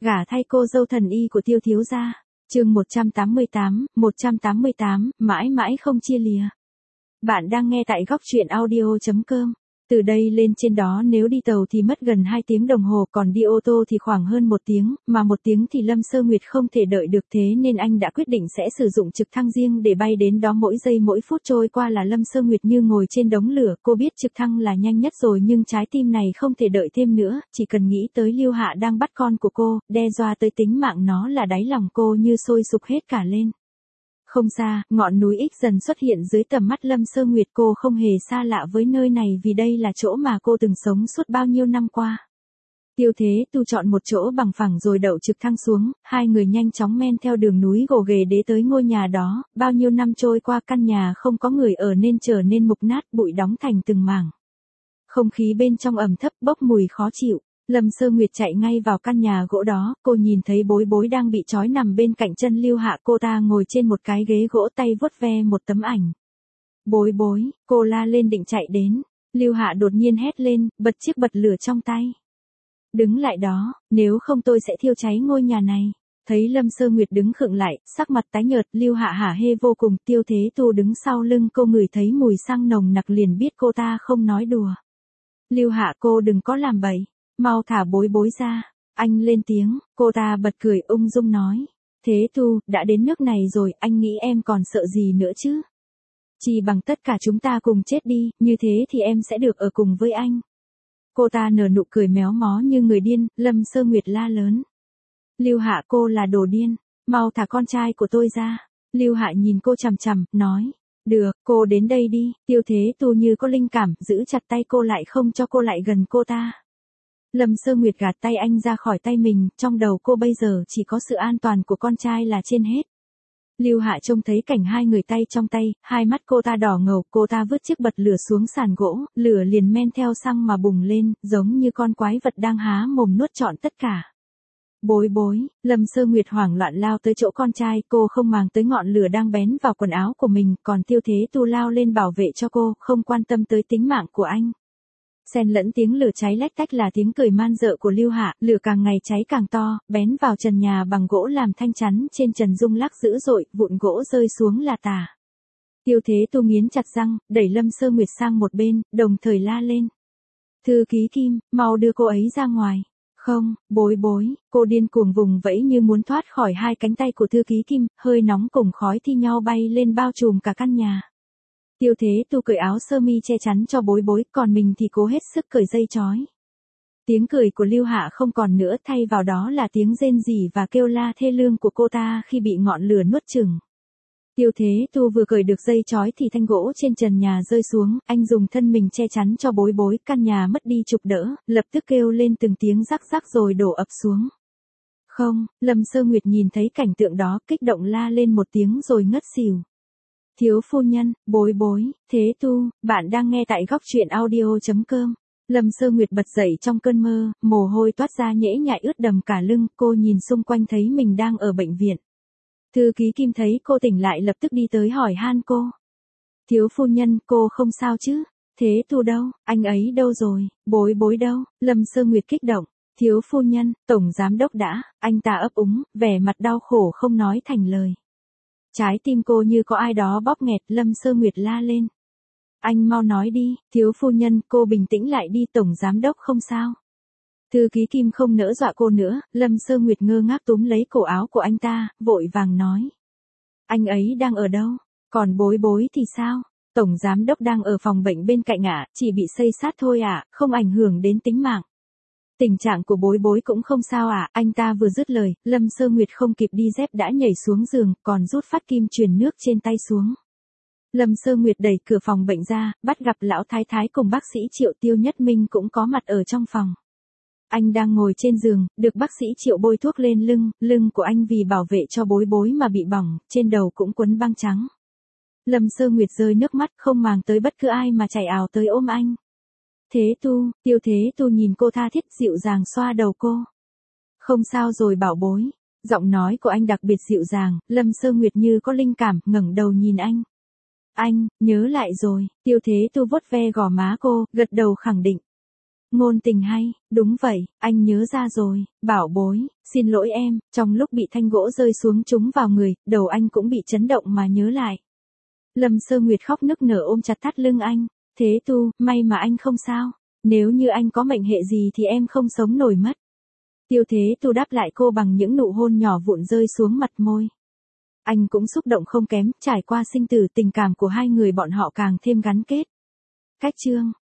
Gả thay cô dâu thần y của Tiêu thiếu gia. Chương 188, mãi mãi không chia lìa. Bạn đang nghe tại góc truyện audio.com. Từ đây lên trên đó nếu đi tàu thì mất gần 2 tiếng đồng hồ, còn đi ô tô thì khoảng hơn 1 tiếng, mà 1 tiếng thì Lâm Sơ Nguyệt không thể đợi được, thế nên anh đã quyết định sẽ sử dụng trực thăng riêng để bay đến đó. Mỗi giây mỗi phút trôi qua là Lâm Sơ Nguyệt như ngồi trên đống lửa. Cô biết trực thăng là nhanh nhất rồi, nhưng trái tim này không thể đợi thêm nữa, chỉ cần nghĩ tới Lưu Hạ đang bắt con của cô, đe dọa tới tính mạng nó là đáy lòng cô như sôi sục hết cả lên. Không xa, ngọn núi X dần xuất hiện dưới tầm mắt Lâm Sơ Nguyệt. Cô không hề xa lạ với nơi này vì đây là chỗ mà cô từng sống suốt bao nhiêu năm qua. Tiêu Thế Tu chọn một chỗ bằng phẳng rồi đậu trực thăng xuống, hai người nhanh chóng men theo đường núi gồ ghề để tới ngôi nhà đó. Bao nhiêu năm trôi qua căn nhà không có người ở nên trở nên mục nát, bụi đóng thành từng mảng. Không khí bên trong ẩm thấp bốc mùi khó chịu. Lâm Sơ Nguyệt chạy ngay vào căn nhà gỗ đó, cô nhìn thấy Bối Bối đang bị trói nằm bên cạnh chân Lưu Hạ. Cô ta ngồi trên một cái ghế gỗ, tay vuốt ve một tấm ảnh. Bối Bối, cô la lên định chạy đến. Lưu Hạ đột nhiên hét lên, bật chiếc bật lửa trong tay. Đứng lại đó, nếu không tôi sẽ thiêu cháy ngôi nhà này. Thấy Lâm Sơ Nguyệt đứng khựng lại, sắc mặt tái nhợt, Lưu Hạ hả hê vô cùng. Tiêu Thế Tu đứng sau lưng cô ngửi thấy mùi xăng nồng nặc liền biết cô ta không nói đùa. Lưu Hạ, cô đừng có làm bậy. Mau thả Bối Bối ra. Anh lên tiếng, cô ta bật cười ung dung nói. Thế Tu, đã đến nước này rồi, anh nghĩ em còn sợ gì nữa chứ? Chỉ bằng tất cả chúng ta cùng chết đi, như thế thì em sẽ được ở cùng với anh. Cô ta nở nụ cười méo mó như người điên. Lâm Sơ Nguyệt la lớn. Lưu Hạ, cô là đồ điên, mau thả con trai của tôi ra. Lưu Hạ nhìn cô chằm chằm, nói. Được, cô đến đây đi. Tiêu Thế Tu như có linh cảm, giữ chặt tay cô lại không cho cô lại gần cô ta. Lâm Sơ Nguyệt gạt tay anh ra khỏi tay mình, trong đầu cô bây giờ chỉ có sự an toàn của con trai là trên hết. Lưu Hạ trông thấy cảnh hai người tay trong tay, hai mắt cô ta đỏ ngầu, cô ta vứt chiếc bật lửa xuống sàn gỗ, lửa liền men theo xăng mà bùng lên, giống như con quái vật đang há mồm nuốt trọn tất cả. Bối Bối, Lâm Sơ Nguyệt hoảng loạn lao tới chỗ con trai, cô không màng tới ngọn lửa đang bén vào quần áo của mình, còn Tiêu Thế Tu lao lên bảo vệ cho cô, không quan tâm tới tính mạng của anh. Xen lẫn tiếng lửa cháy lách tách là tiếng cười man dợ của Lưu Hạ, lửa càng ngày cháy càng to, bén vào trần nhà bằng gỗ làm thanh chắn, trên trần rung lắc dữ dội, vụn gỗ rơi xuống là tả. Tiêu Thế Tu nghiến chặt răng, đẩy Lâm Sơ Nguyệt sang một bên, đồng thời la lên. Thư ký Kim, mau đưa cô ấy ra ngoài. Không, Bối Bối, cô điên cuồng vùng vẫy như muốn thoát khỏi hai cánh tay của thư ký Kim, hơi nóng cùng khói thi nhau bay lên bao trùm cả căn nhà. Tiêu Thế Tu cởi áo sơ mi che chắn cho Bối Bối, còn mình thì cố hết sức cởi dây trói. Tiếng cười của Lưu Hạ không còn nữa, thay vào đó là tiếng rên rỉ và kêu la thê lương của cô ta khi bị ngọn lửa nuốt chửng. Tiêu Thế Tu vừa cởi được dây trói thì thanh gỗ trên trần nhà rơi xuống, anh dùng thân mình che chắn cho Bối Bối, căn nhà mất đi trục đỡ, lập tức kêu lên từng tiếng rắc rắc rồi đổ ập xuống. Không, Lâm Sơ Nguyệt nhìn thấy cảnh tượng đó, kích động la lên một tiếng rồi ngất xỉu. Thiếu phu nhân, Bối Bối, Thế Tu, bạn đang nghe tại góc truyện audio.com. Lâm Sơ Nguyệt bật dậy trong cơn mơ, mồ hôi toát ra nhễ nhại ướt đầm cả lưng, cô nhìn xung quanh thấy mình đang ở bệnh viện. Thư ký Kim thấy cô tỉnh lại lập tức đi tới hỏi han cô. Thiếu phu nhân, cô không sao chứ? Thế Tu đâu? Anh ấy đâu rồi? Bối Bối đâu? Lâm Sơ Nguyệt kích động. Thiếu phu nhân, tổng giám đốc đã, anh ta ấp úng, vẻ mặt đau khổ không nói thành lời. Trái tim cô như có ai đó bóp nghẹt, Lâm Sơ Nguyệt la lên. Anh mau nói đi, thiếu phu nhân, cô bình tĩnh lại đi, tổng giám đốc không sao. Thư ký Kim không nỡ dọa cô nữa, Lâm Sơ Nguyệt ngơ ngác túm lấy cổ áo của anh ta, vội vàng nói. Anh ấy đang ở đâu? Còn Bối Bối thì sao? Tổng giám đốc đang ở phòng bệnh bên cạnh ạ, chỉ bị xây sát thôi ạ, không ảnh hưởng đến tính mạng. Tình trạng của Bối Bối cũng không sao ạ, anh ta vừa dứt lời, Lâm Sơ Nguyệt không kịp đi dép đã nhảy xuống giường, còn rút phát kim truyền nước trên tay xuống. Lâm Sơ Nguyệt đẩy cửa phòng bệnh ra, bắt gặp lão thái thái cùng bác sĩ Triệu. Tiêu Nhất Minh cũng có mặt ở trong phòng. Anh đang ngồi trên giường, được bác sĩ Triệu bôi thuốc lên lưng của anh vì bảo vệ cho Bối Bối mà bị bỏng, trên đầu cũng quấn băng trắng. Lâm Sơ Nguyệt rơi nước mắt, không màng tới bất cứ ai mà chạy ào tới ôm anh. Thế Tu, Tiêu Thế Tu nhìn cô tha thiết dịu dàng xoa đầu cô. Không sao rồi bảo bối. Giọng nói của anh đặc biệt dịu dàng, Lâm Sơ Nguyệt như có linh cảm, ngẩng đầu nhìn anh. Anh, nhớ lại rồi. Tiêu Thế Tu vuốt ve gò má cô, gật đầu khẳng định. Ngôn tình hay, đúng vậy, anh nhớ ra rồi, bảo bối, xin lỗi em, trong lúc bị thanh gỗ rơi xuống trúng vào người, đầu anh cũng bị chấn động mà nhớ lại. Lâm Sơ Nguyệt khóc nức nở ôm chặt thắt lưng anh, Thế Tu, may mà anh không sao, nếu như anh có mệnh hệ gì thì em không sống nổi mất. Tiêu Thế Tu đáp lại cô bằng những nụ hôn nhỏ vụn rơi xuống mặt môi. Anh cũng xúc động không kém, trải qua sinh tử tình cảm của hai người bọn họ càng thêm gắn kết. Cách chương